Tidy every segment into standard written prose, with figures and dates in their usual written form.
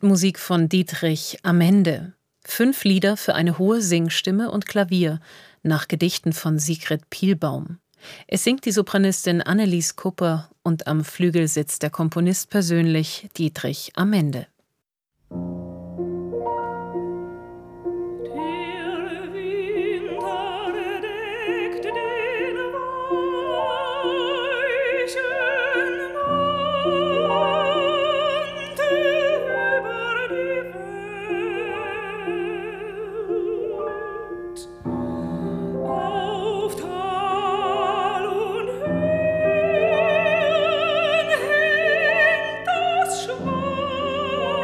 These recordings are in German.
Musik von Dietrich Amende. 5 Lieder für eine hohe Singstimme und Klavier, nach Gedichten von Sigrid Pielbaum. Es singt die Sopranistin Annelies Kupper und am Flügel sitzt der Komponist persönlich, Dietrich Amende. Schwarz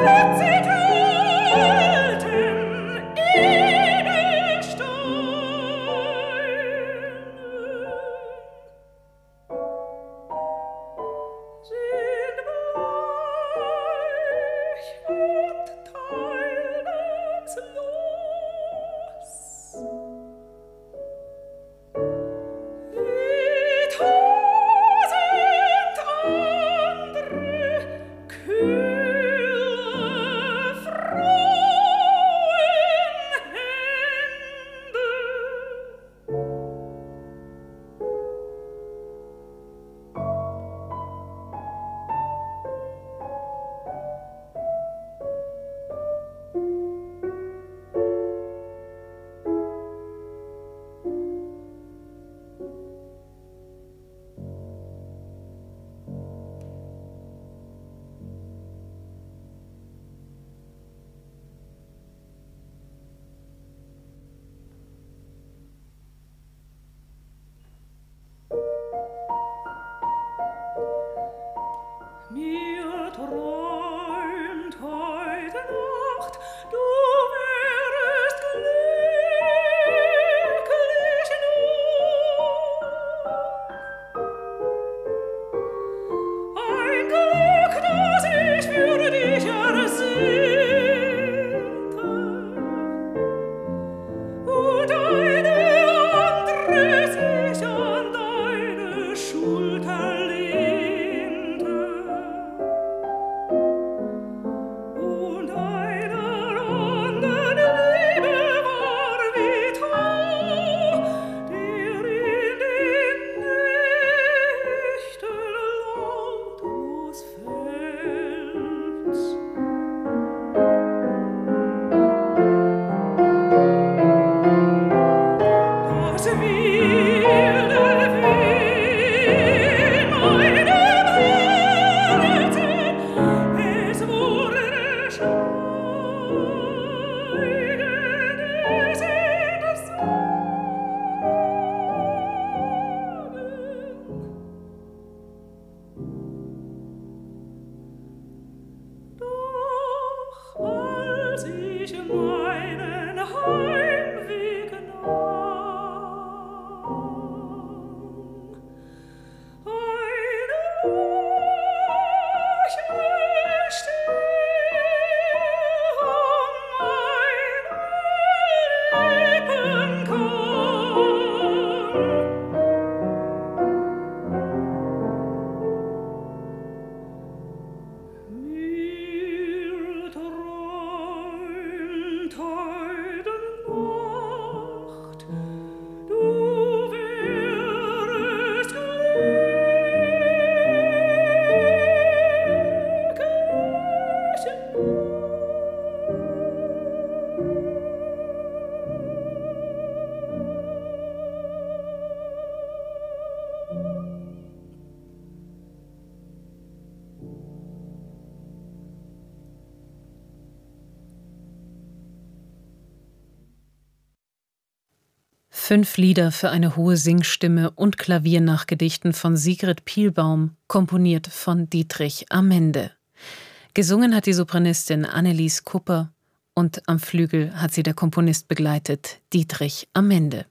5 Lieder für eine hohe Singstimme und Klavier nach Gedichten von Sigrid Pihlbaum, komponiert von Dietrich Amende. Gesungen hat die Sopranistin Annelies Kupper und am Flügel hat sie der Komponist begleitet, Dietrich Amende.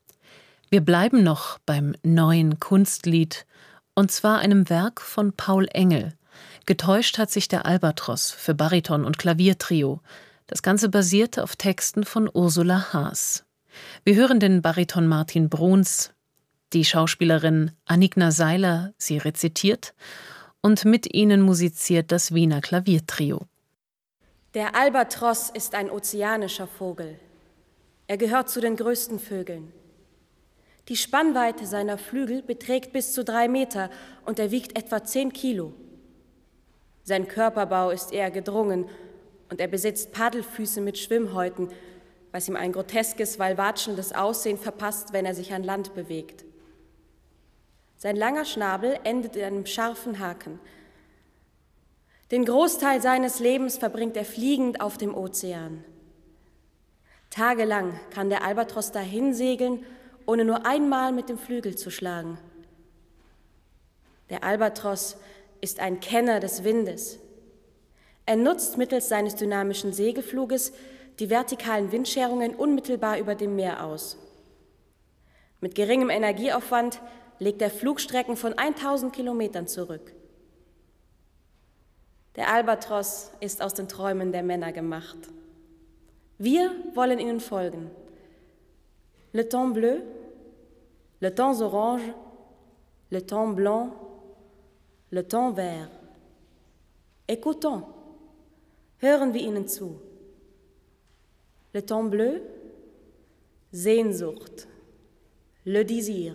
Wir bleiben noch beim neuen Kunstlied, und zwar einem Werk von Paul Engel. Getäuscht hat sich der Albatros für Bariton und Klaviertrio. Das Ganze basiert auf Texten von Ursula Haas. Wir hören den Bariton Martin Bruns, die Schauspielerin Anigna Seiler, sie rezitiert, und mit ihnen musiziert das Wiener Klaviertrio. Der Albatros ist ein ozeanischer Vogel. Er gehört zu den größten Vögeln. Die Spannweite seiner Flügel beträgt bis zu 3 Meter und er wiegt etwa 10 Kilo. Sein Körperbau ist eher gedrungen und er besitzt Paddelfüße mit Schwimmhäuten, was ihm ein groteskes, walwatschendes Aussehen verpasst, wenn er sich an Land bewegt. Sein langer Schnabel endet in einem scharfen Haken. Den Großteil seines Lebens verbringt er fliegend auf dem Ozean. Tagelang kann der Albatros dahin segeln, ohne nur einmal mit dem Flügel zu schlagen. Der Albatros ist ein Kenner des Windes. Er nutzt mittels seines dynamischen Segelfluges die vertikalen Windscherungen unmittelbar über dem Meer aus. Mit geringem Energieaufwand legt er Flugstrecken von 1000 Kilometern zurück. Der Albatros ist aus den Träumen der Männer gemacht. Wir wollen ihnen folgen. Le temps bleu, le temps orange, le temps blanc, le temps vert. Écoutons, hören wir ihnen zu. Le temps bleu, Sehnsucht, le désir.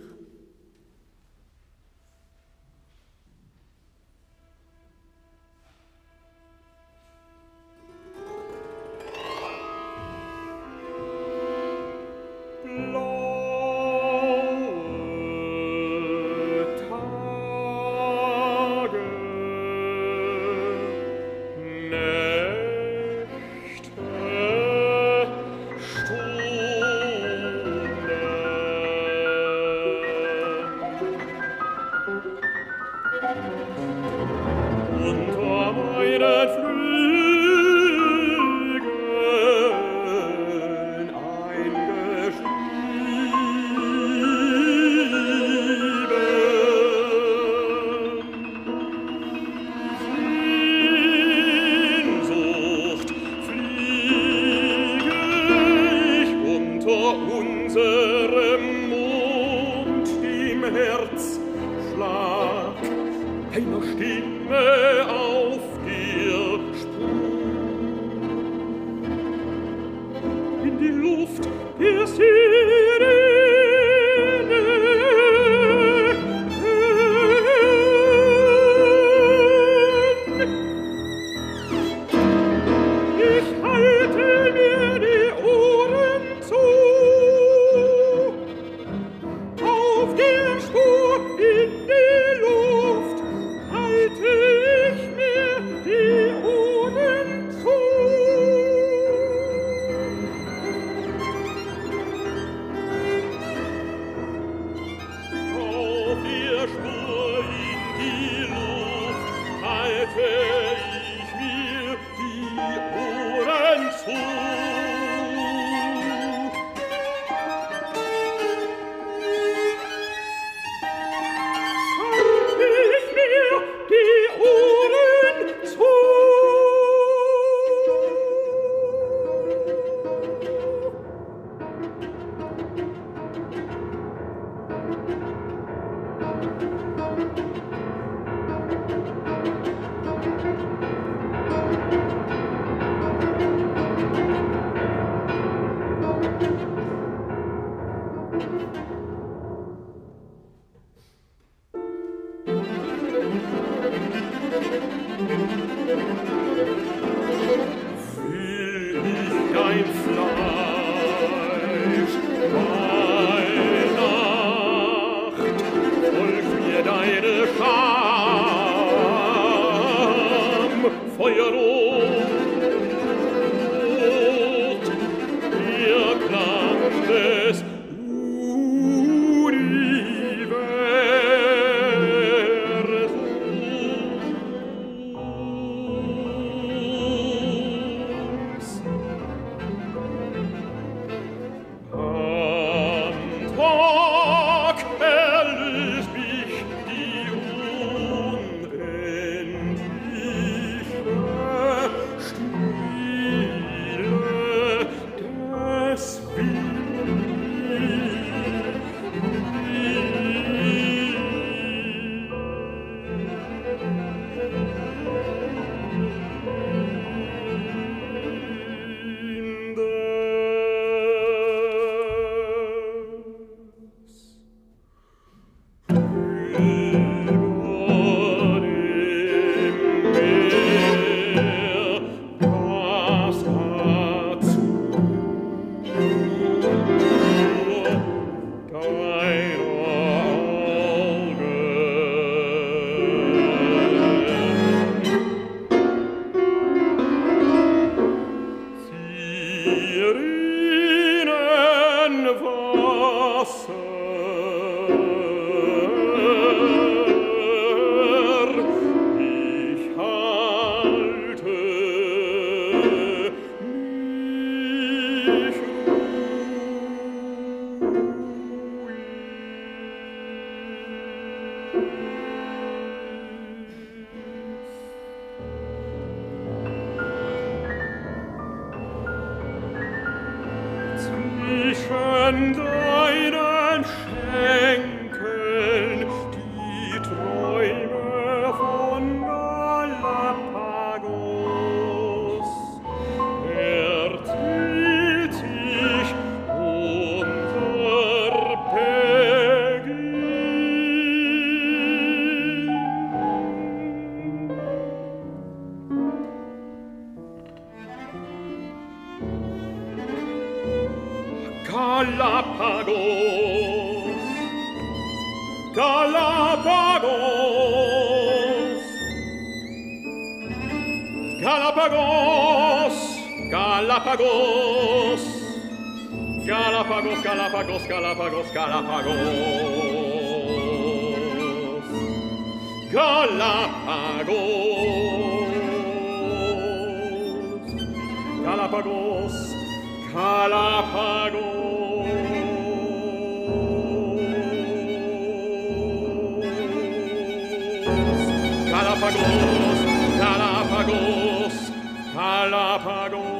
an deinen Schenkeln die Träume von Galapagos. Erzählt sich unser Beginn. Galapagos, Galapagos, Galapagos, Galapagos, Galapagos, Galapagos, Galapagos, Galapagos, Galapagos, Galapagos, Galapagos. Galapagos, Galapagos, Galapagos.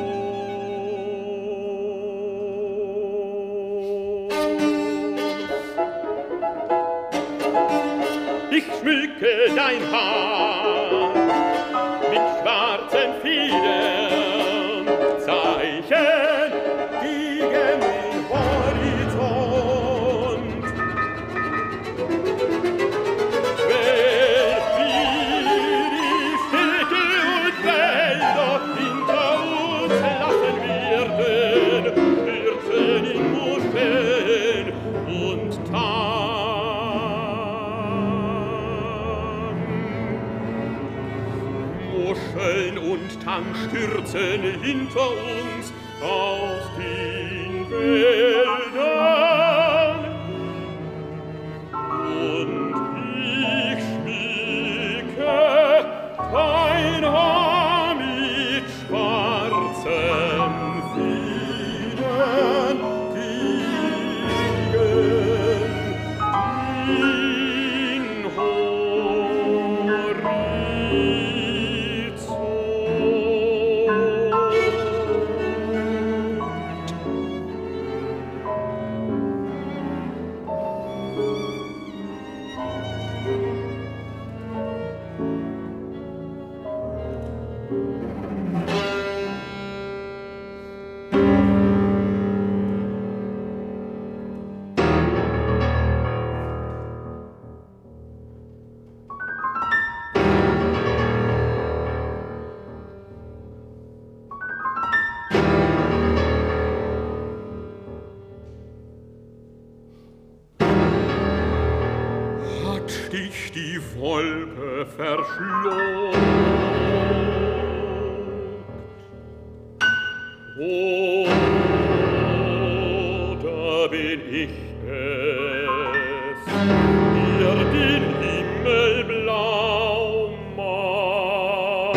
Ich schmücke dein Haar mit schwarzen Federn, Zeichen gegen den Horizont. Tang stürzen hinter uns aus den Wäldern. Und ich schmücke dein Haar mit schwarzen Federn gegen den Horizont. Dich die Wolke verschluckt. Oder bin ich es, der den Himmel blau malt?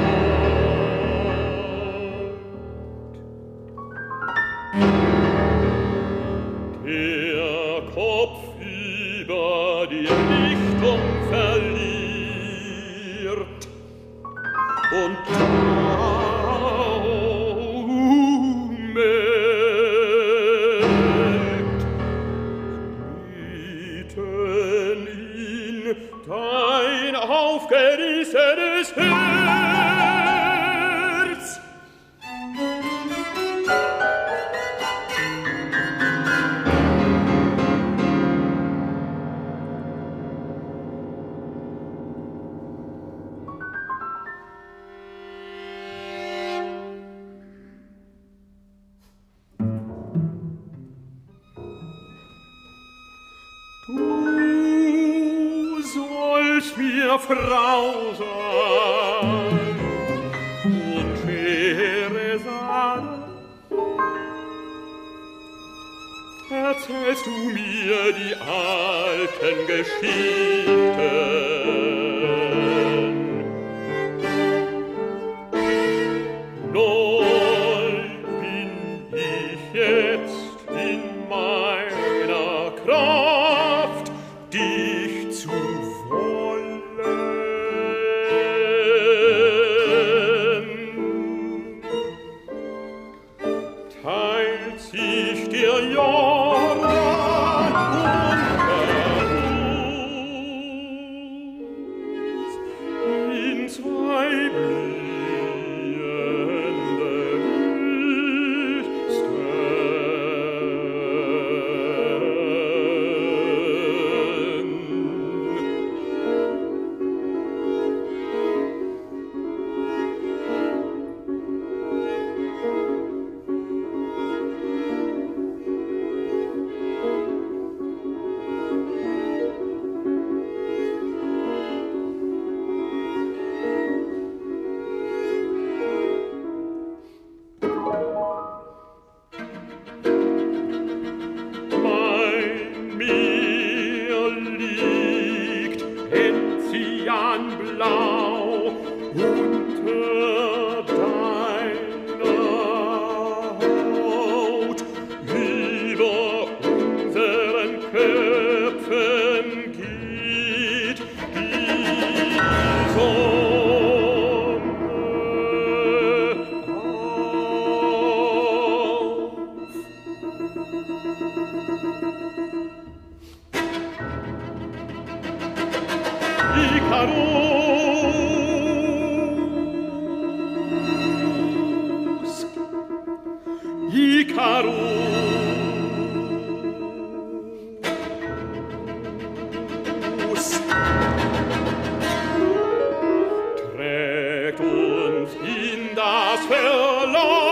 Der Kopf über dir verliert und taumelt mitten in dein aufgerissenes Herz. Du sollst mir Frau sein und Schehersade. Erzählst du mir die alten Geschichten? Neu bin ich jetzt in meiner Kraft, dich zu wollen. Teilt sich dir der Jordan unter uns in zwei blühende Blau unter deiner Haut, über unseren Köpfen geht die Sonne auf. Ikarus trägt uns in das Verlangen.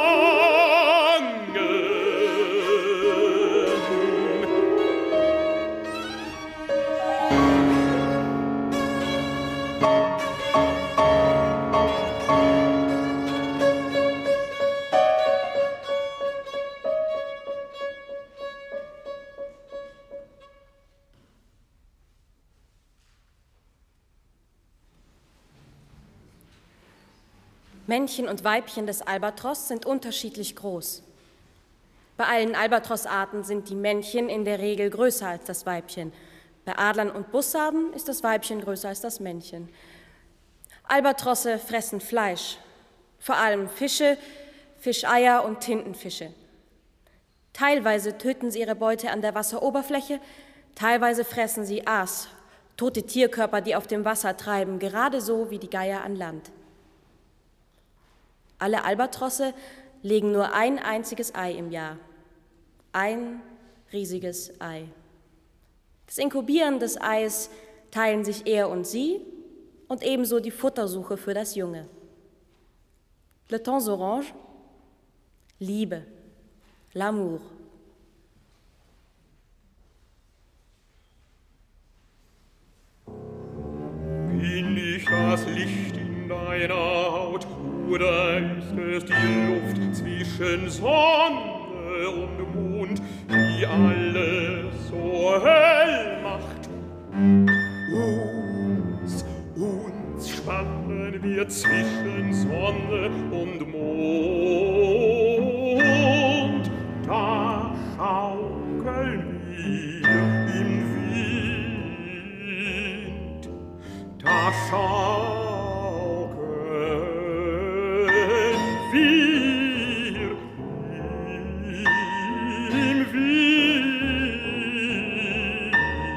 Männchen und Weibchen des Albatros sind unterschiedlich groß. Bei allen Albatrosarten sind die Männchen in der Regel größer als das Weibchen. Bei Adlern und Bussarden ist das Weibchen größer als das Männchen. Albatrosse fressen Fleisch, vor allem Fische, Fischeier und Tintenfische. Teilweise töten sie ihre Beute an der Wasseroberfläche, teilweise fressen sie Aas, tote Tierkörper, die auf dem Wasser treiben, gerade so wie die Geier an Land. Alle Albatrosse legen nur ein einziges Ei im Jahr. Ein riesiges Ei. Das Inkubieren des Eis teilen sich er und sie und ebenso die Futtersuche für das Junge. Le temps orange, Liebe, l'amour. Bin ich das Licht in deiner Haut, oder ist es die Luft zwischen Sonne und Mond, die alles so hell macht? Uns spannen wir zwischen Sonne und Mond, da schaukeln wir im Wind, da schaukeln wir im Wind.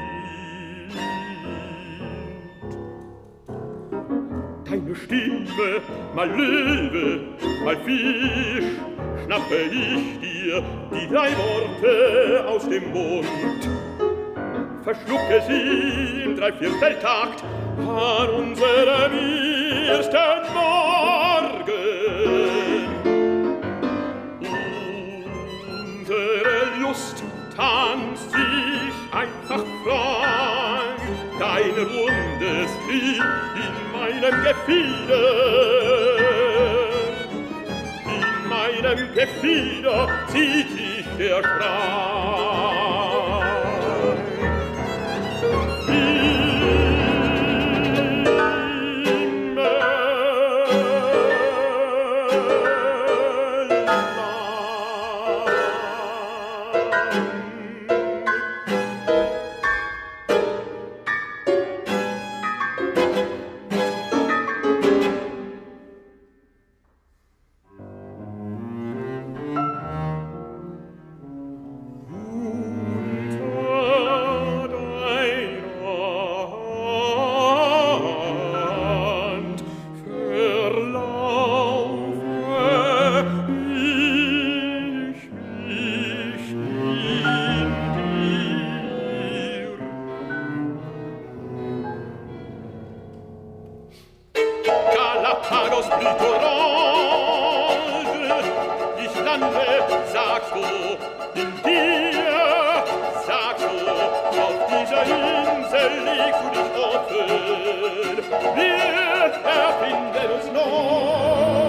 Deine Stimme, mal Löwe, mal Fisch, schnappe ich dir die drei Worte aus dem Mund. Verschlucke sie im Dreivierteltakt an unserem ersten Morgen. Unsere Lust tanzt sich einfach frank, dein rundes Glied in meinem Gefieder. In meinem Gefieder zieht sich der Strang. Sande, sagst du, in dir, sagst du, auf dieser Insel legst du dich offen, wir erfinden uns neu.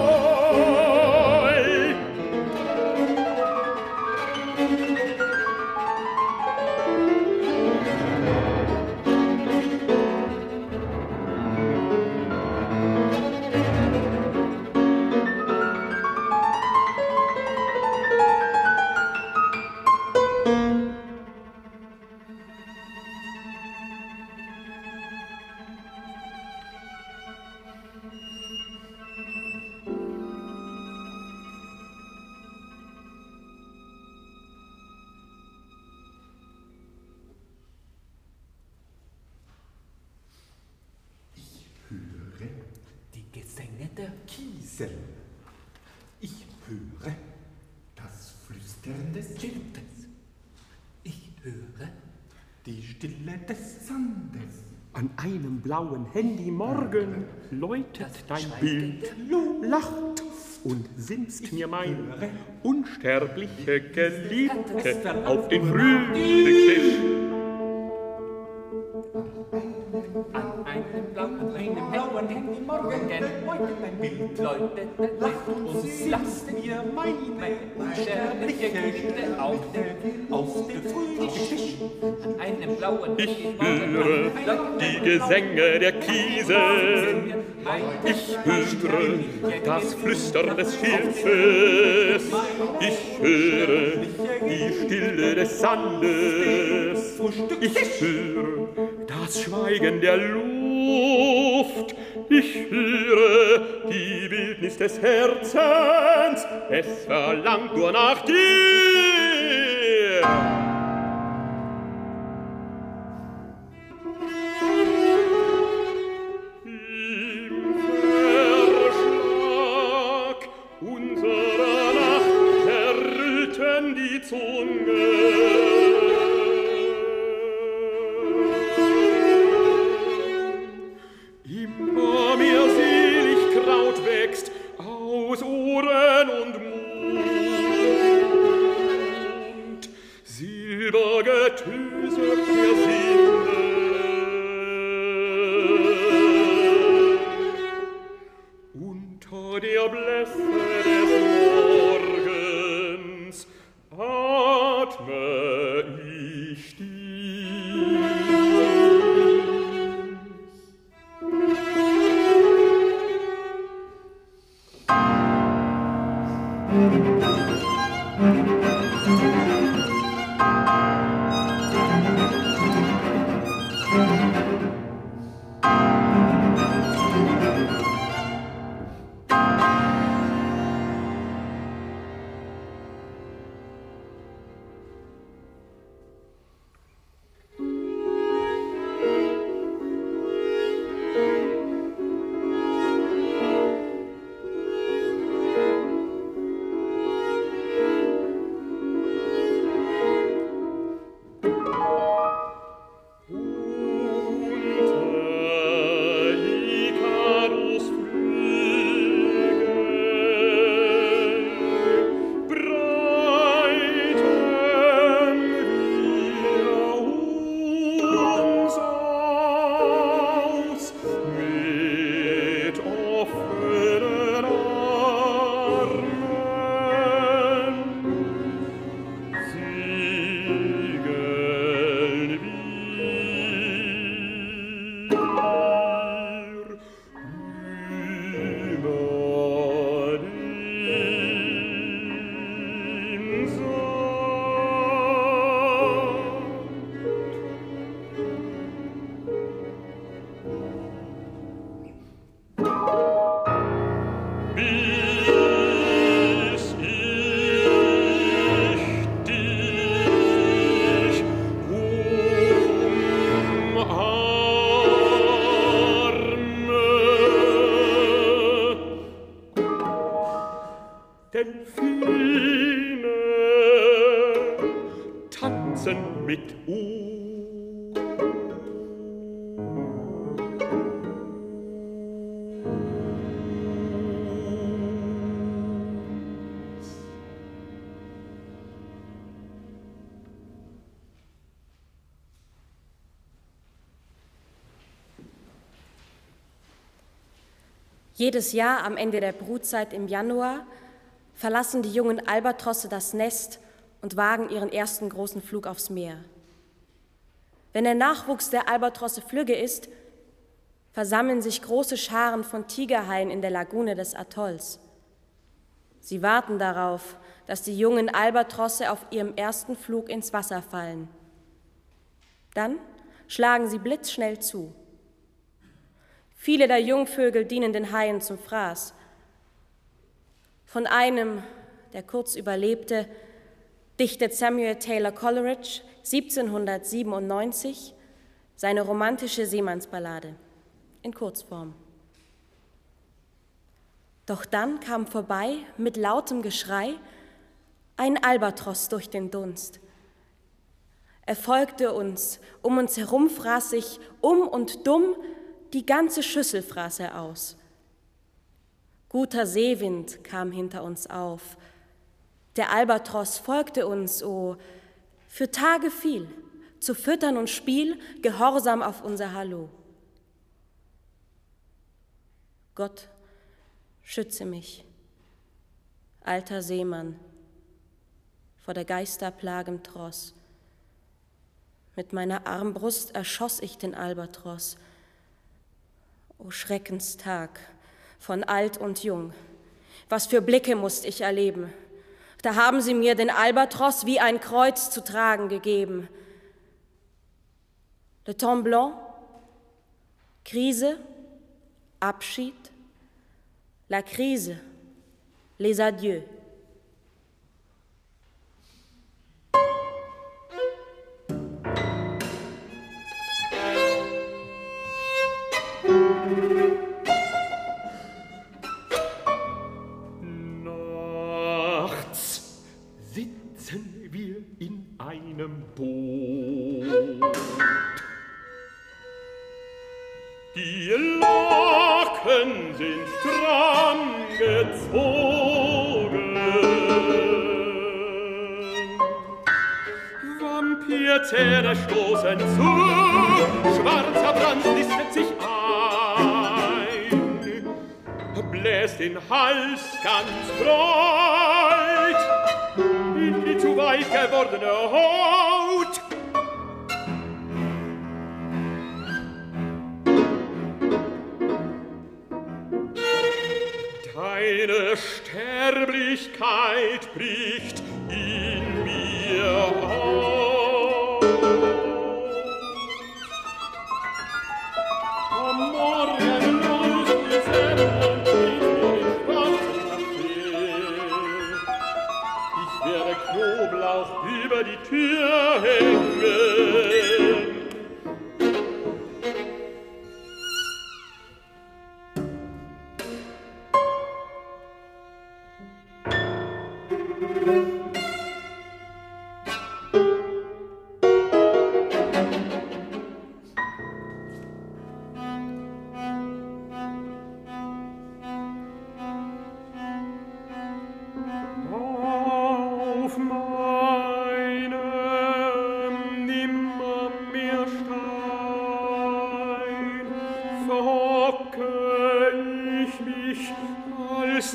Ich höre das Flüstern des Schildes. Ich höre die Stille des Sandes. An einem blauen Handy-Morgen läutet dein Bild, lacht und simst mir meine unsterbliche Geliebte auf den Frühstückstisch. An einem blauen Handy-Morgen läutet dein Bild, lacht und simst mir meine unsterbliche Geliebte auf den Frühstückstisch. An einem blauen Ich höre die Gesänge der Kiesel, ich höre das Flüstern des Schilfes, ich höre die Stille des Sandes, ich höre das Schweigen der Luft, ich höre die Wildnis des Herzens, es verlangt nur nach dir. Die Zunge. Immer mehr selig Kraut wächst aus Ohren und Mund, Silbergetöse der Sinne. Unter der Blässe des Morgens atme ich dich. Delphine tanzen mit uns. Jedes Jahr am Ende der Brutzeit im Januar verlassen die jungen Albatrosse das Nest und wagen ihren ersten großen Flug aufs Meer. Wenn der Nachwuchs der Albatrosse flügge ist, versammeln sich große Scharen von Tigerhaien in der Lagune des Atolls. Sie warten darauf, dass die jungen Albatrosse auf ihrem ersten Flug ins Wasser fallen. Dann schlagen sie blitzschnell zu. Viele der Jungvögel dienen den Haien zum Fraß. Von einem, der kurz überlebte, dichtet Samuel Taylor Coleridge 1797 seine romantische Seemannsballade in Kurzform. Doch dann kam vorbei mit lautem Geschrei ein Albatros durch den Dunst. Er folgte uns, um uns herum fraß sich und dumm, die ganze Schüssel fraß er aus. Guter Seewind kam hinter uns auf. Der Albatros folgte uns, oh, für Tage viel, zu Füttern und Spiel, gehorsam auf unser Hallo. Gott, schütze mich, alter Seemann, vor der Geisterplage im Tross. Mit meiner Armbrust erschoss ich den Albatros. O Schreckenstag von alt und jung, was für Blicke musste ich erleben. Da haben sie mir den Albatros wie ein Kreuz zu tragen gegeben. Le Temps Blanc, Krise, Abschied, la crise, les adieux. Nachts sitzen wir in einem Boot. Die Laken sind stramm gezogen. Vampirzähne stoßen zu, schwarzer Brand nistet sich ein, bläst den Hals ganz breit in die zu weich gewordene Haut. Deine Sterblichkeit bricht in mir auf. Am Morgen löst die Sonne und in den schwarzen Kaffee. Ich werde Knoblauch über die Tür hängen. Auf meinem Nimmermehrstein verhocke ich mich als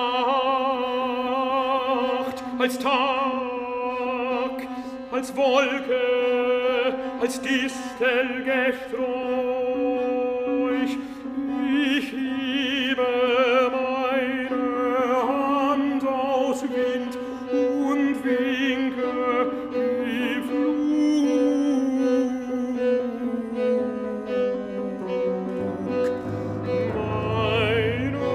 Nacht, als Tag, als Wolke, als Distel gesträuch. Ich hebe meine Hand aus Wind und winke die Flug meiner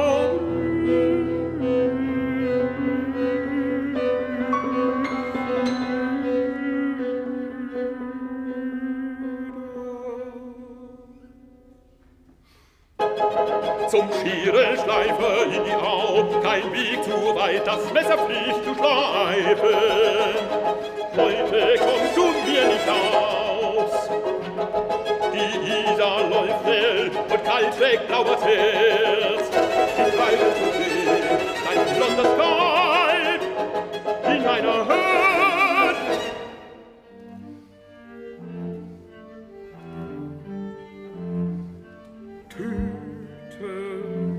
Zum Schierenschleifer in die Au, kein Weg zu weit, das Messer fliegt zu schleifen. Heute kommst du mir nicht aus. Die Isar läuft schnell und kalt schlägt blaues Herz. Ich treibe zu sehen, dein blondes Kalb in meiner Hand. Töte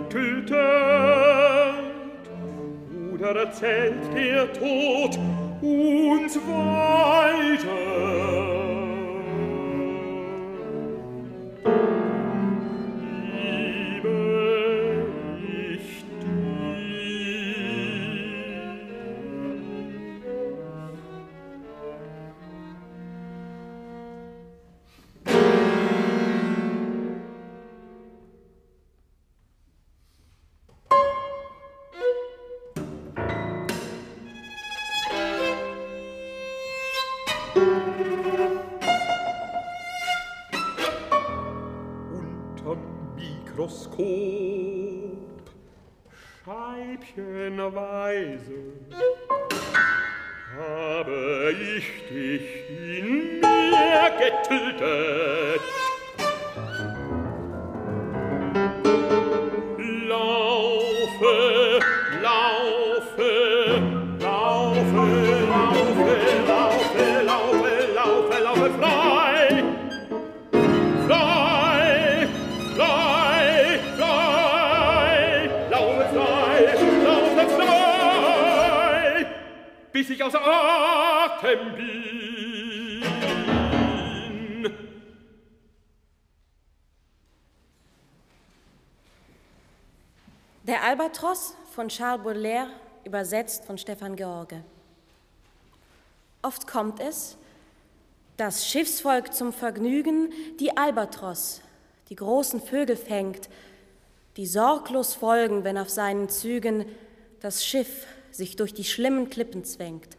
getötet, oder erzählt der Tod uns weiter? Mikroskop, scheibchenweise, habe ich dich in mir getötet. Laufe, laufe, laufe, laufe, laufe, laufe, laufe, laufe, frei! Frei, frei, frei, laufe frei, bis ich außer Atem bin. Der Albatros von Charles Baudelaire, übersetzt von Stefan George. Oft kommt es, das Schiffsvolk zum Vergnügen die Albatros, die großen Vögel fängt, die sorglos folgen, wenn auf seinen Zügen das Schiff sich durch die schlimmen Klippen zwängt.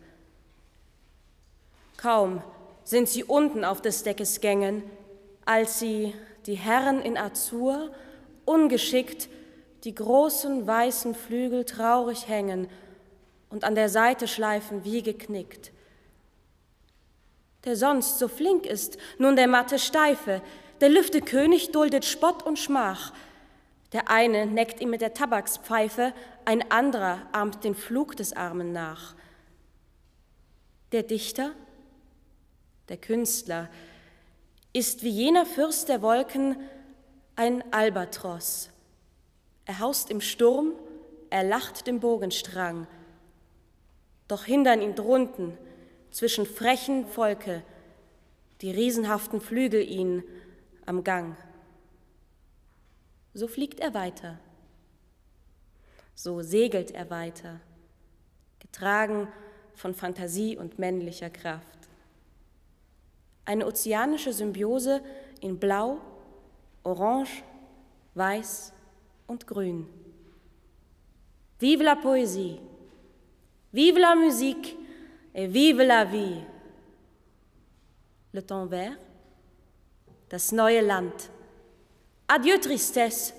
Kaum sind sie unten auf des Deckes Gängen, als sie, die Herren in Azur, ungeschickt die großen weißen Flügel traurig hängen und an der Seite schleifen wie geknickt. Der sonst so flink ist, nun der matte Steife, der Lüftekönig duldet Spott und Schmach. Der eine neckt ihm mit der Tabakspfeife, ein anderer ahmt den Flug des Armen nach. Der Dichter, der Künstler, ist wie jener Fürst der Wolken ein Albatros. Er haust im Sturm, er lacht dem Bogenstrang. Doch hindern ihn drunten, zwischen frechen Volke, die riesenhaften Flügel ihn am Gang. So fliegt er weiter, so segelt er weiter, getragen von Fantasie und männlicher Kraft. Eine ozeanische Symbiose in Blau, Orange, Weiß und Grün. Vive la Poésie, vive la musique et vive la vie. Le temps vert, das neue Land. Adieu Tristesse.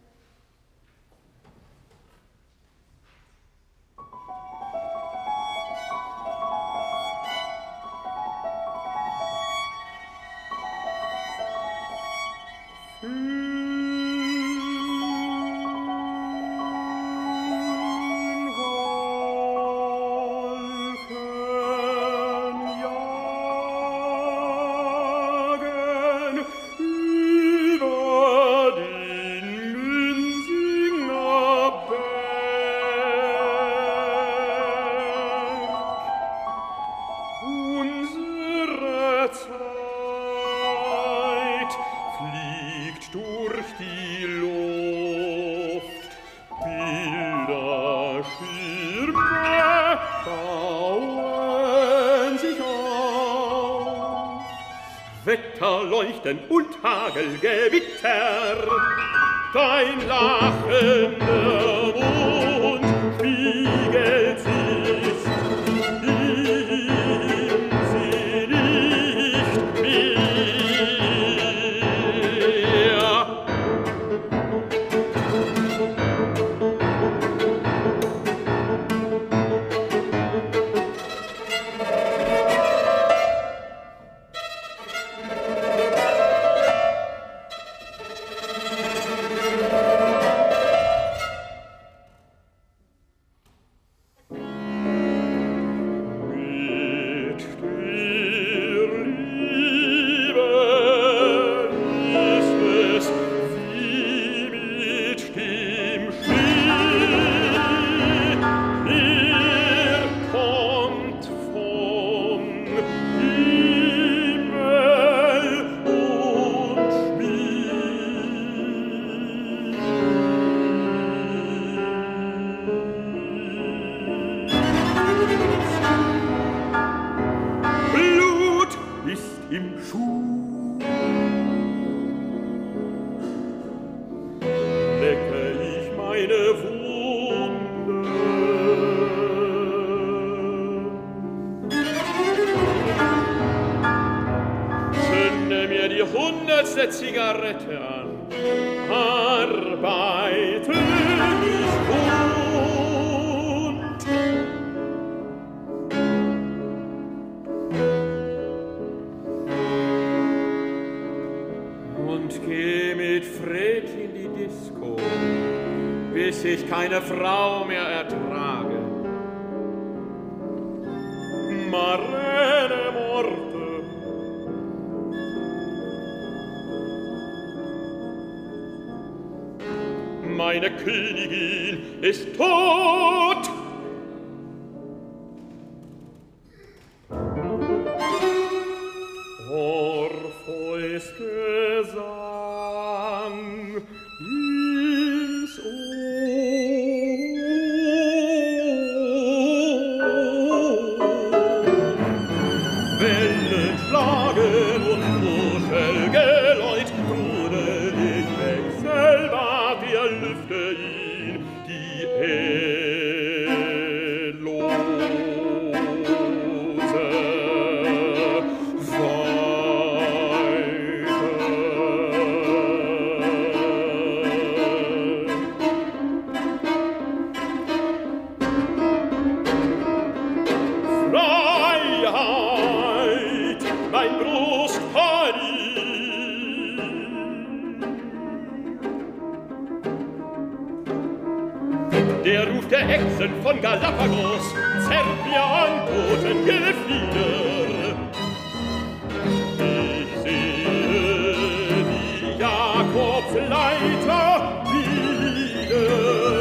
Leuchten und Hagelgewitter, dein lachender Mund spiegelt sich in sie nicht mehr. letzte Zigarette an. Arbeite ich und geh mit Fred in die Disco, bis ich keine Frau mehr ertrage. Marene Morte. Meine Königin ist tot. Orpheus Gesang ins Wellen schlagen und Muschelgeläut, trudelig wechselbar, wir lüfte ihn, die endlose Freiheit, mein Brustparis. Der Ruf der Hexen von Galapagos zerrt mir an Totengefieder. Ich sehe die Jakobsleiter wieder.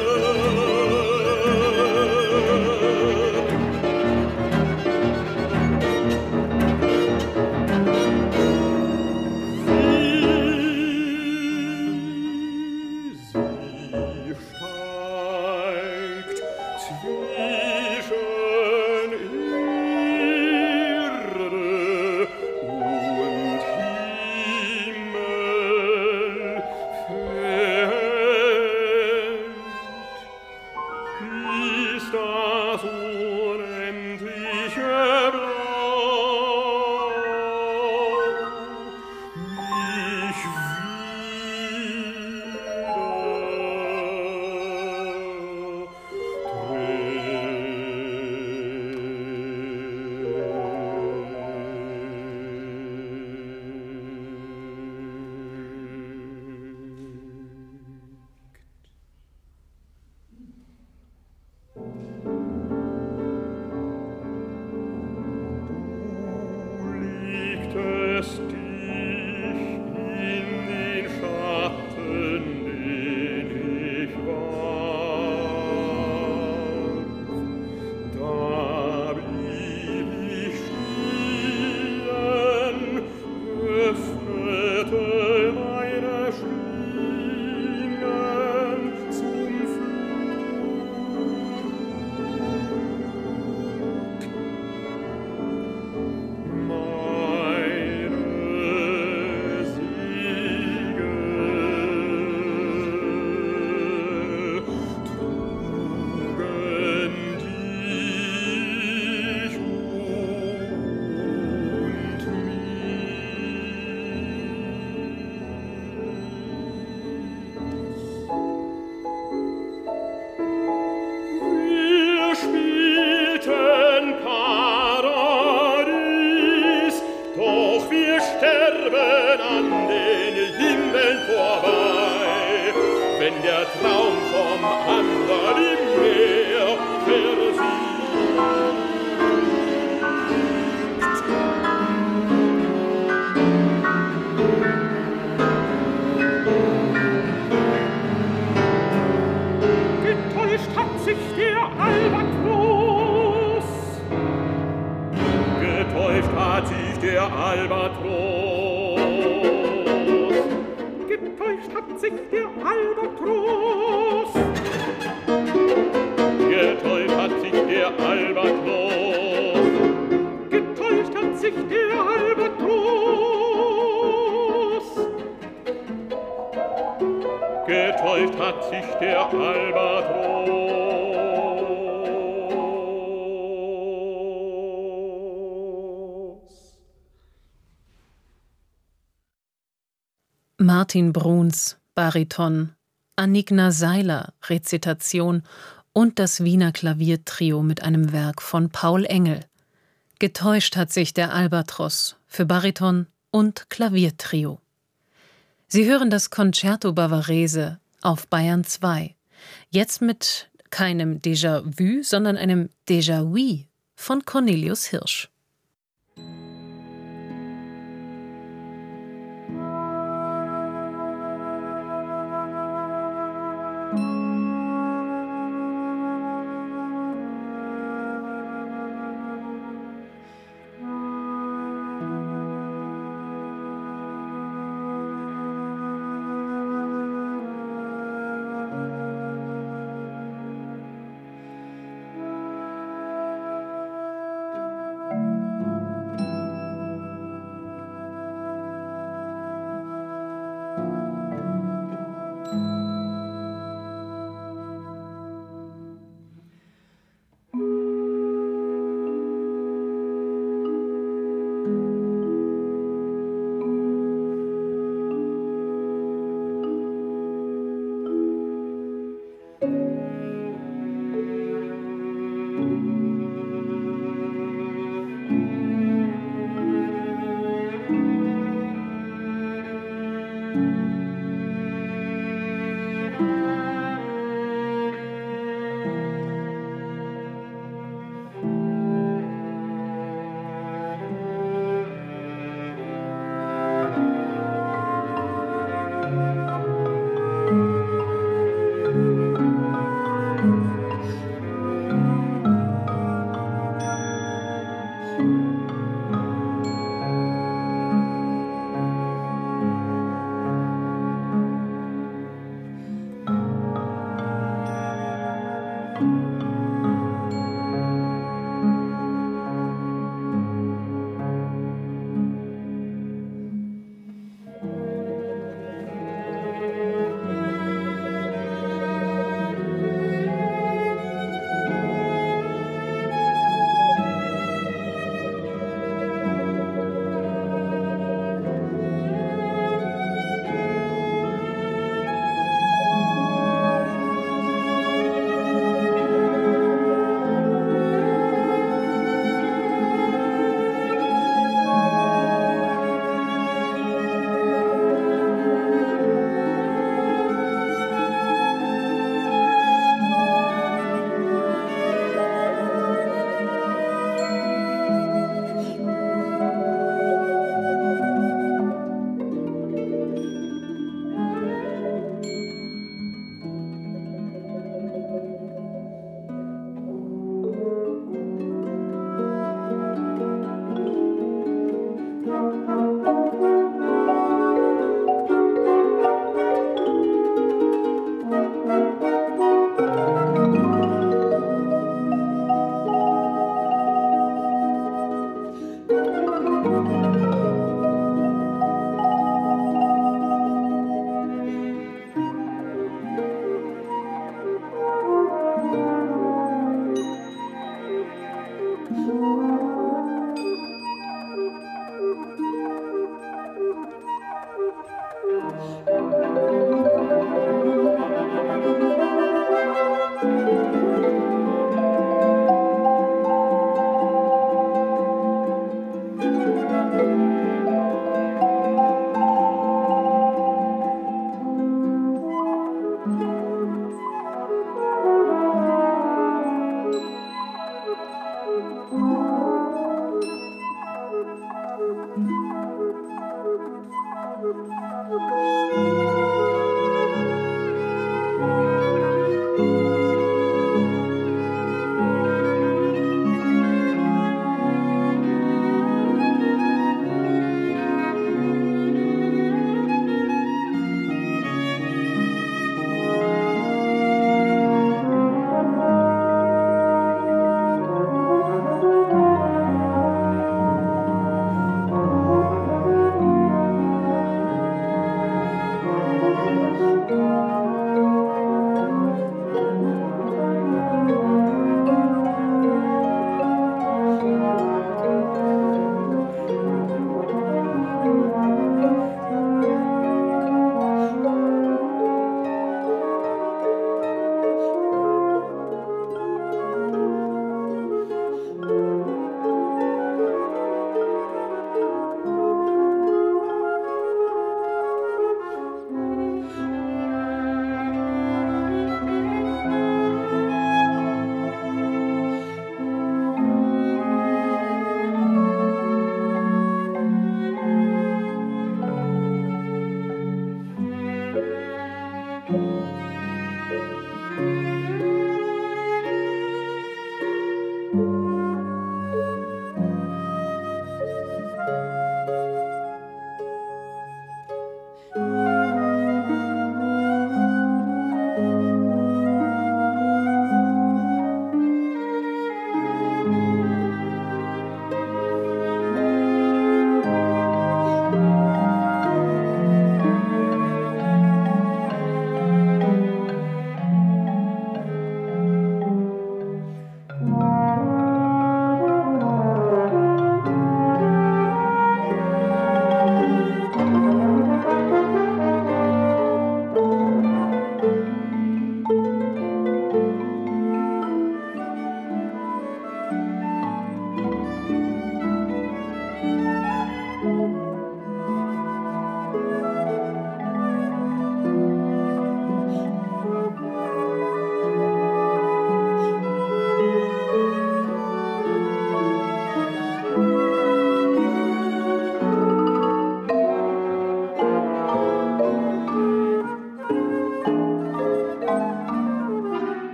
Getäuscht hat sich der Albatros. Martin Bruns, Bariton, Anigna Seiler, Rezitation und das Wiener Klaviertrio mit einem Werk von Paul Engel. Getäuscht hat sich der Albatros für Bariton und Klaviertrio. Sie hören das Concerto Bavarese auf Bayern 2. Jetzt mit keinem Déjà-vu, sondern einem Déjà-oui von Cornelius Hirsch.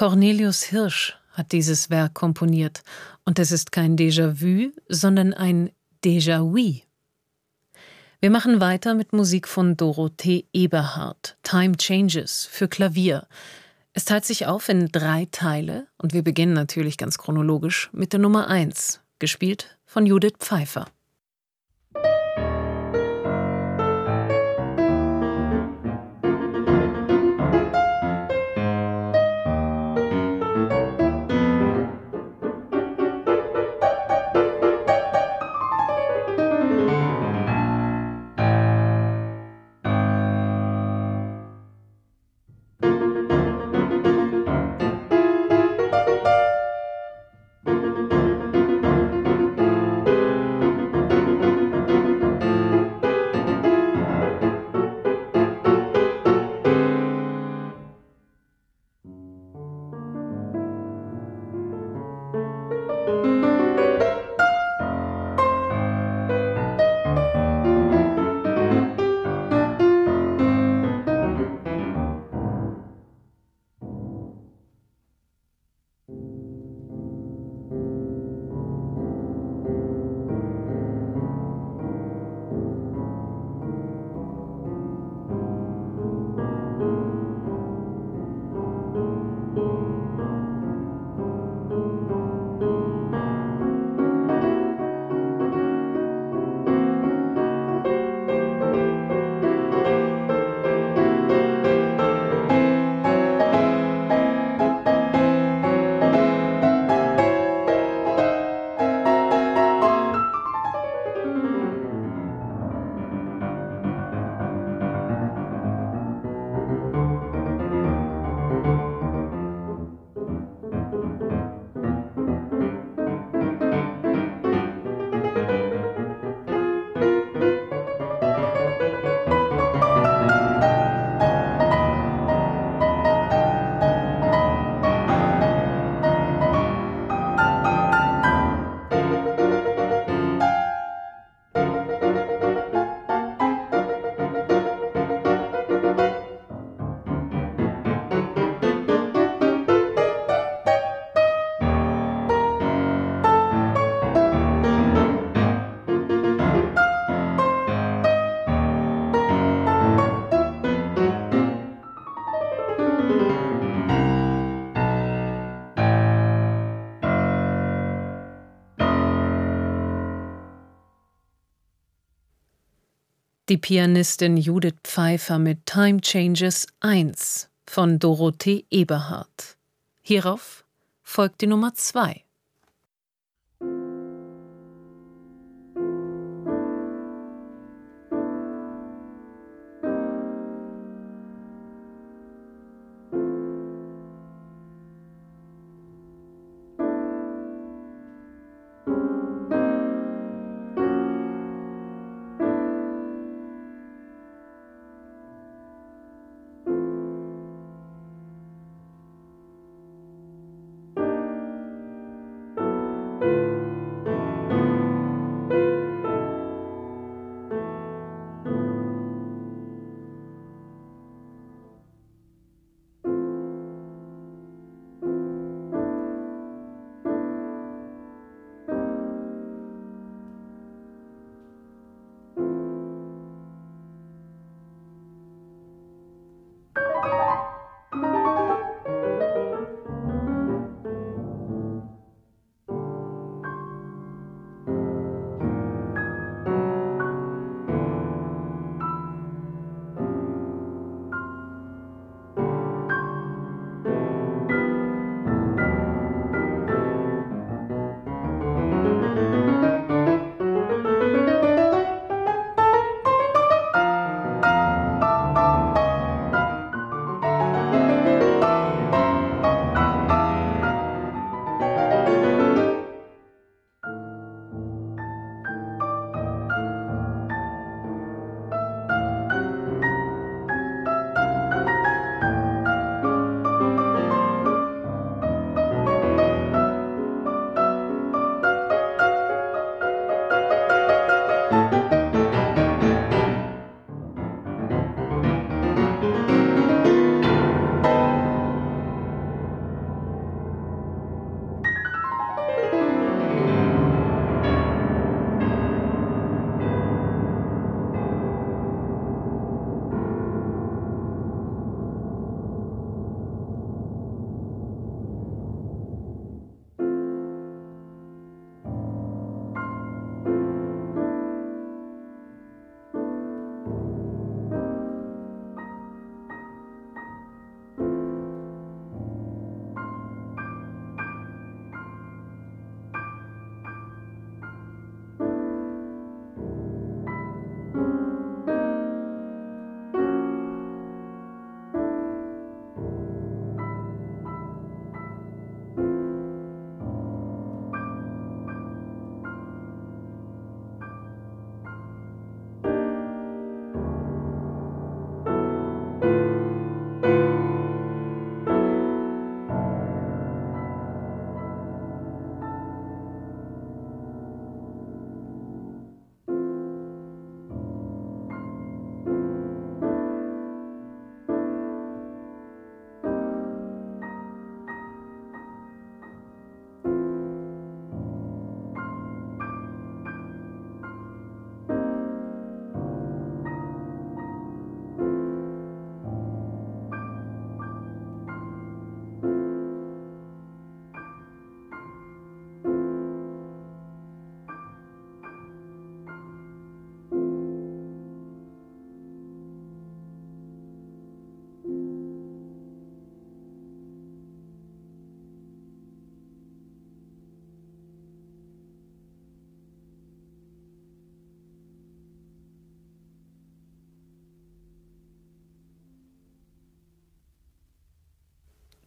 Cornelius Hirsch hat dieses Werk komponiert und es ist kein Déjà-vu, sondern ein Déjà-oui. Wir machen weiter mit Musik von Dorothee Eberhardt, Time Changes für Klavier. Es teilt sich auf in 3 Teile und wir beginnen natürlich ganz chronologisch mit der Nummer 1, gespielt von Judith Pfeiffer. Die Pianistin Judith Pfeiffer mit Time Changes 1 von Dorothee Eberhardt. Hierauf folgt die Nummer 2.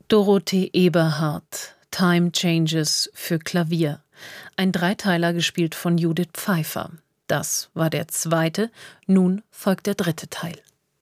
Dorothee Eberhardt, Time Changes für Klavier. Ein Dreiteiler gespielt von Judith Pfeiffer. Das war der zweite, nun folgt der dritte Teil.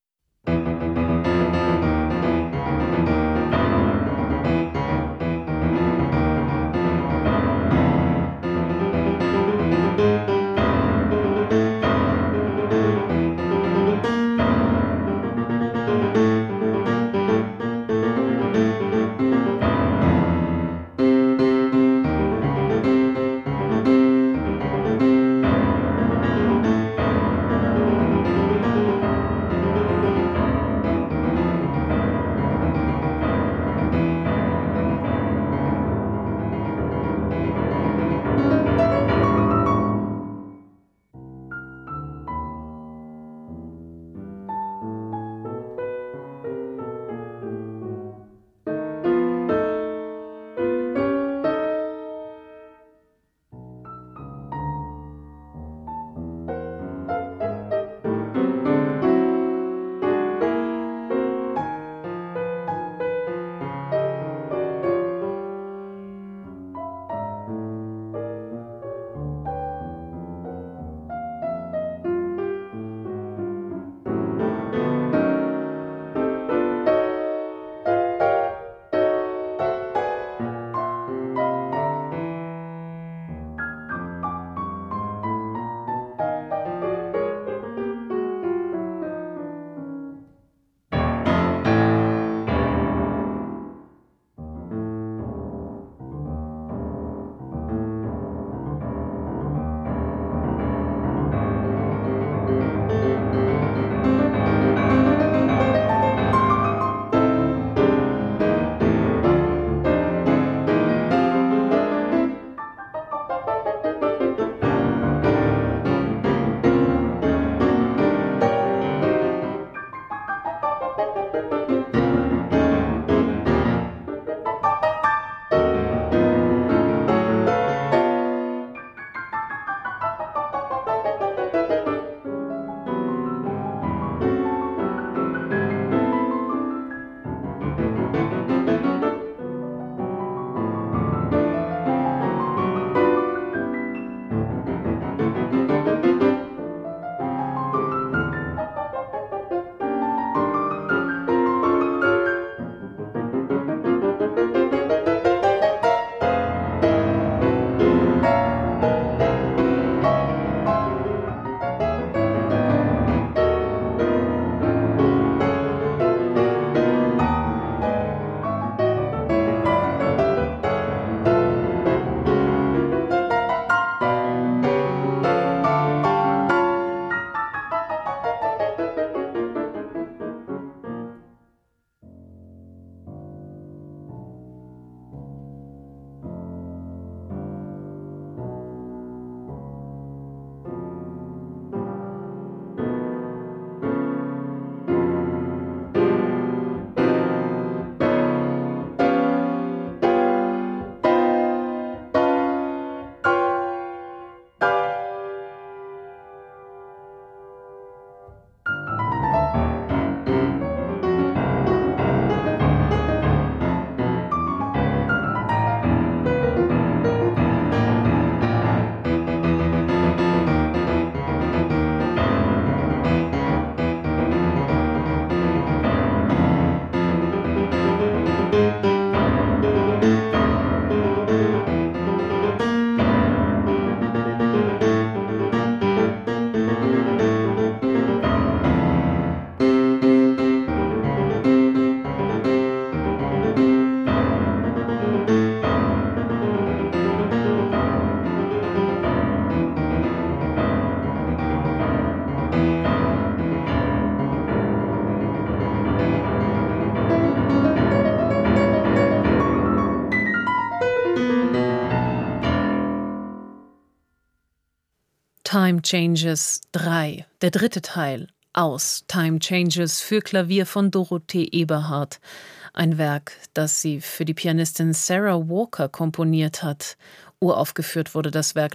Time Changes 3, der dritte Teil aus Time Changes für Klavier von Dorothee Eberhardt. Ein Werk, das sie für die Pianistin Sarah Walker komponiert hat. Uraufgeführt wurde das Werk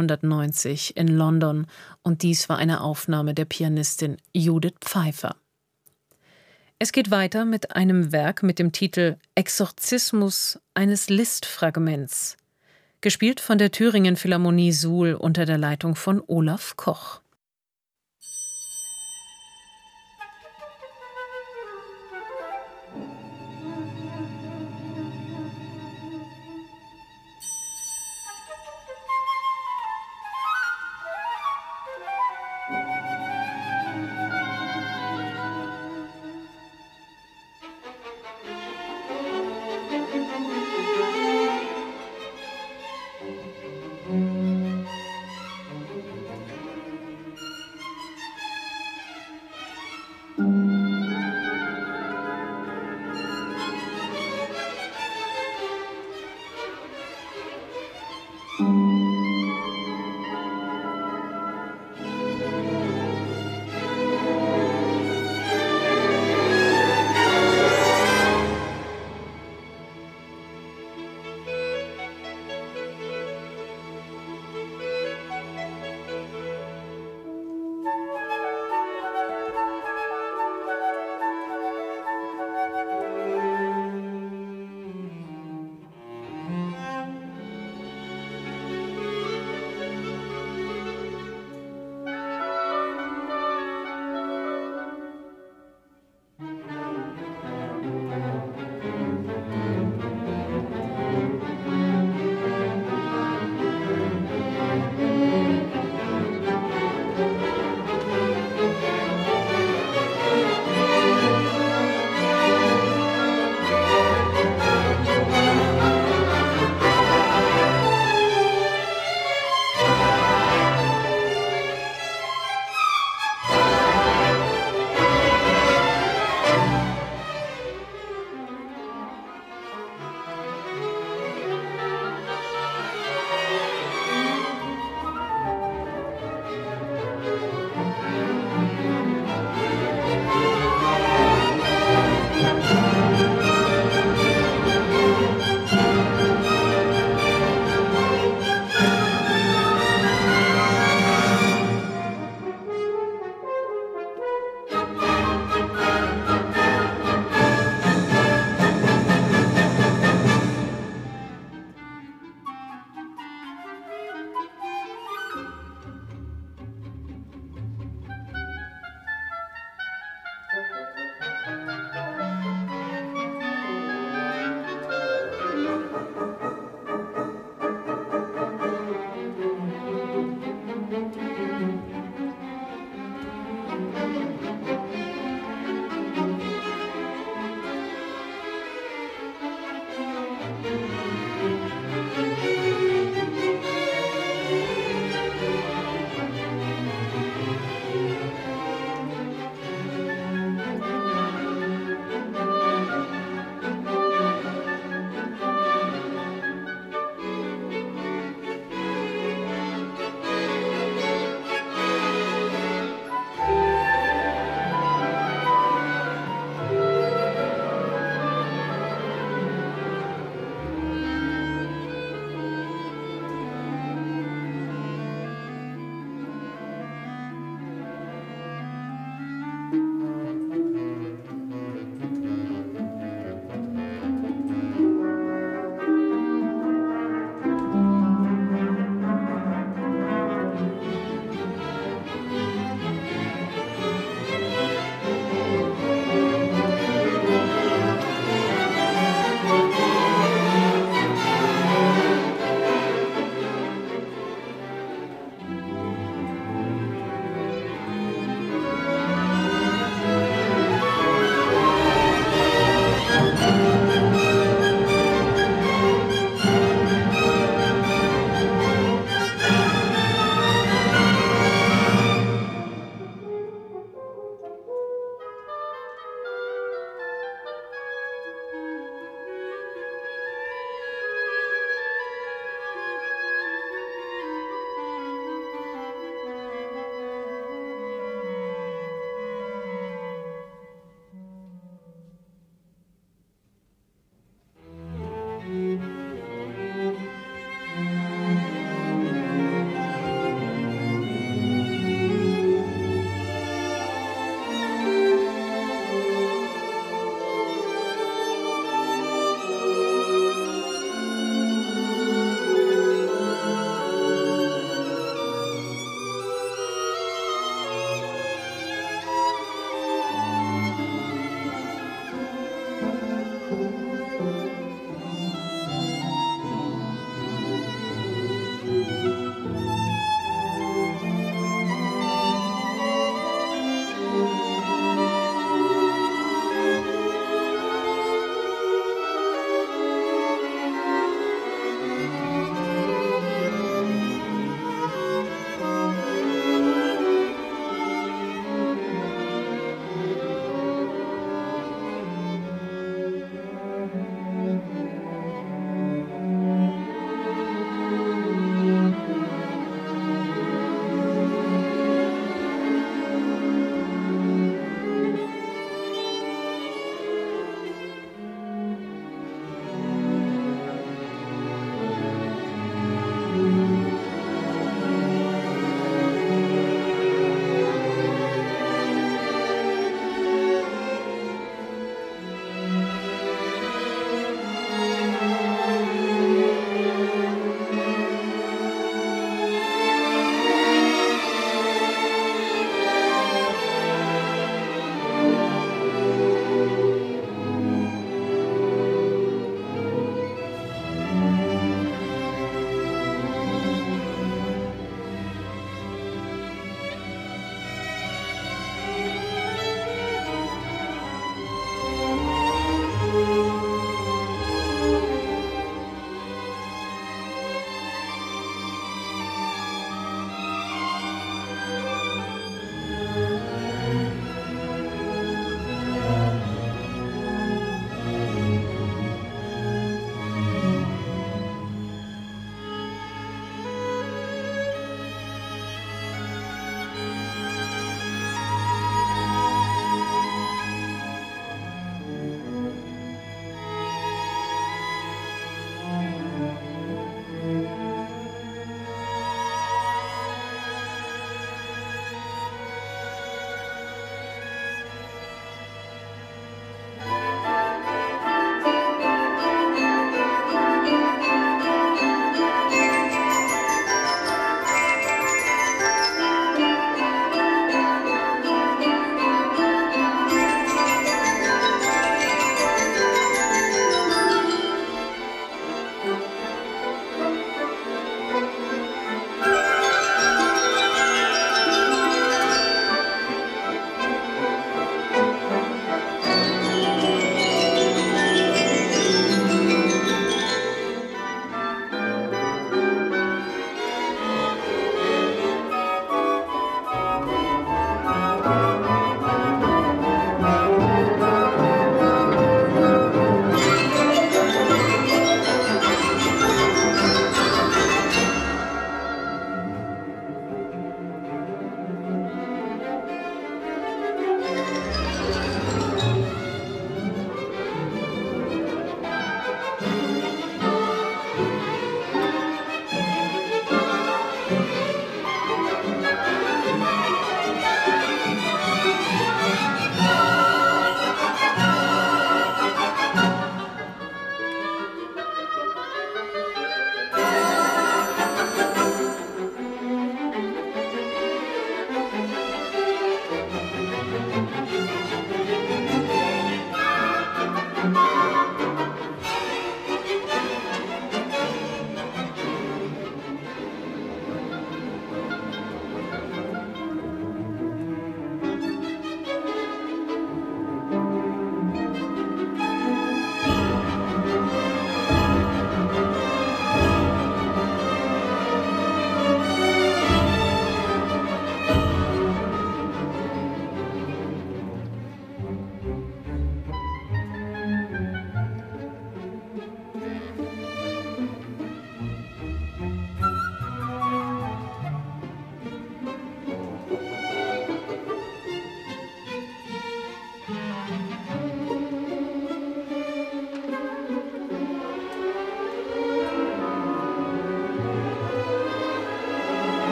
1990 in London und dies war eine Aufnahme der Pianistin Judith Pfeiffer. Es geht weiter mit einem Werk mit dem Titel Exorzismus eines Lisztfragments, gespielt von der Thüringen Philharmonie Suhl unter der Leitung von Olaf Koch.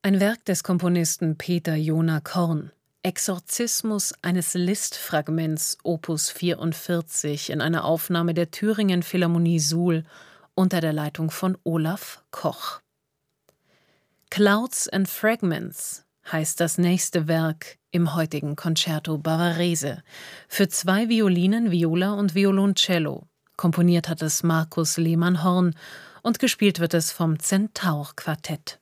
Ein Werk des Komponisten Peter Jonah Korn. Exorzismus eines Liszt-Fragments Opus 44 in einer Aufnahme der Thüringen Philharmonie Suhl unter der Leitung von Olaf Koch. Clouds and Fragments heißt das nächste Werk im heutigen Concerto Bavarese für 2 Violinen, Viola und Violoncello. Komponiert hat es Markus Lehmann-Horn und gespielt wird es vom Centaur-Quartett.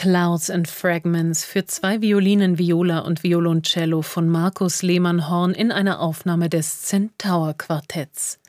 Clouds and Fragments für 2 Violinen, Viola und Violoncello von Markus Lehmann-Horn in einer Aufnahme des Centaur-Quartetts.